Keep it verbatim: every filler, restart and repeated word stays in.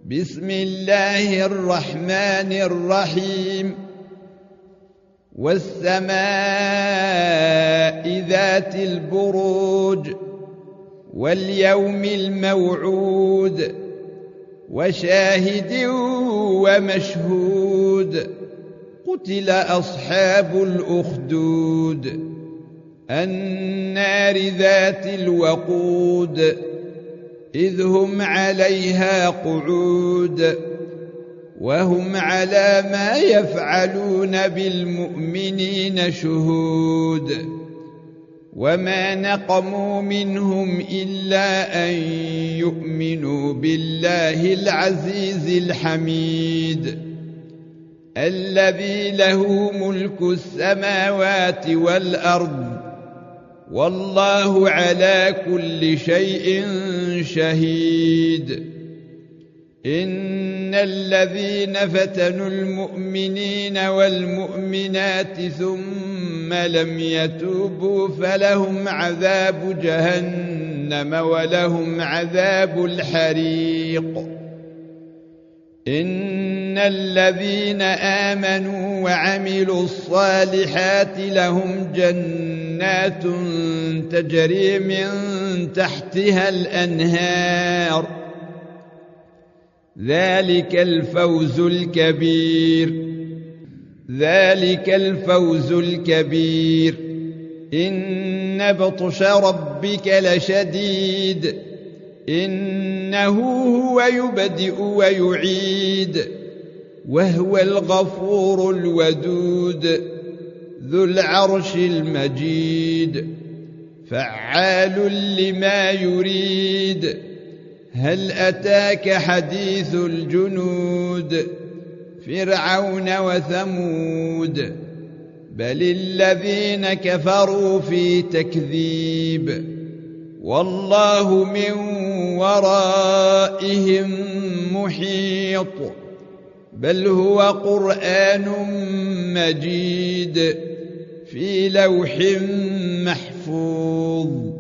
بسم الله الرحمن الرحيم والسماء ذات البروج واليوم الموعود وشاهد ومشهود قتل أصحاب الأخدود النار ذات الوقود إذ هم عليها قعود وهم على ما يفعلون بالمؤمنين شهود وما نقموا منهم إلا أن يؤمنوا بالله العزيز الحميد الذي له ملك السماوات والأرض والله على كل شيء شهيد إن الذين فتنوا المؤمنين والمؤمنات ثم لم يتوبوا فلهم عذاب جهنم ولهم عذاب الحريق إن الذين آمنوا وعملوا الصالحات لهم جنات تجري من تحتها الأنهار ذلك الفوز الكبير ذلك الفوز الكبير إن بطش ربك لشديد إنه هو يبدئ ويعيد وهو الغفور الودود ذو العرش المجيد فعال لما يريد هل أتاك حديث الجنود فرعون وثمود بل الذين كفروا في تكذيب والله من ورائهم محيط بل هو قرآن مجيد في لوح محفوظ.